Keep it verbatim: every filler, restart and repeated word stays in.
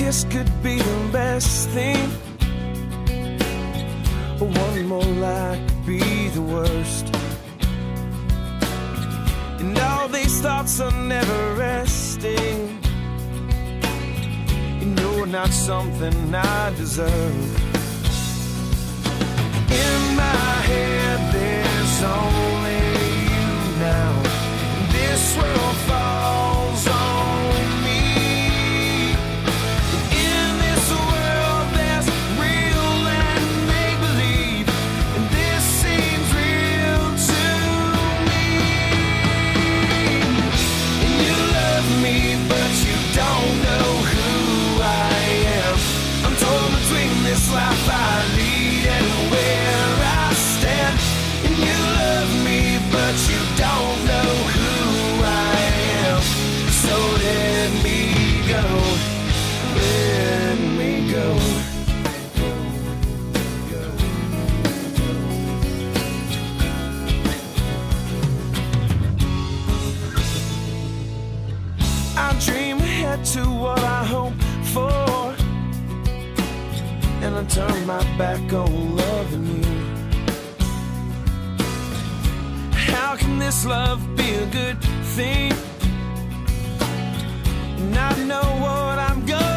this could be the best thing. One more lie could be the worst. And all these thoughts are never resting. You know, not something I deserve. In my head there's only you now. This world falls on me. In this world there's real and make-believe, and this seems real to me. And you love me, but you don't know who I am. I'm torn between this life I lead and where I stand. And you love me, but you don't know who I am. So let me go, let me go. I dream ahead to what I hope for, and I turn my back on loving you. How can this love be a good thing? And I know what I'm gonna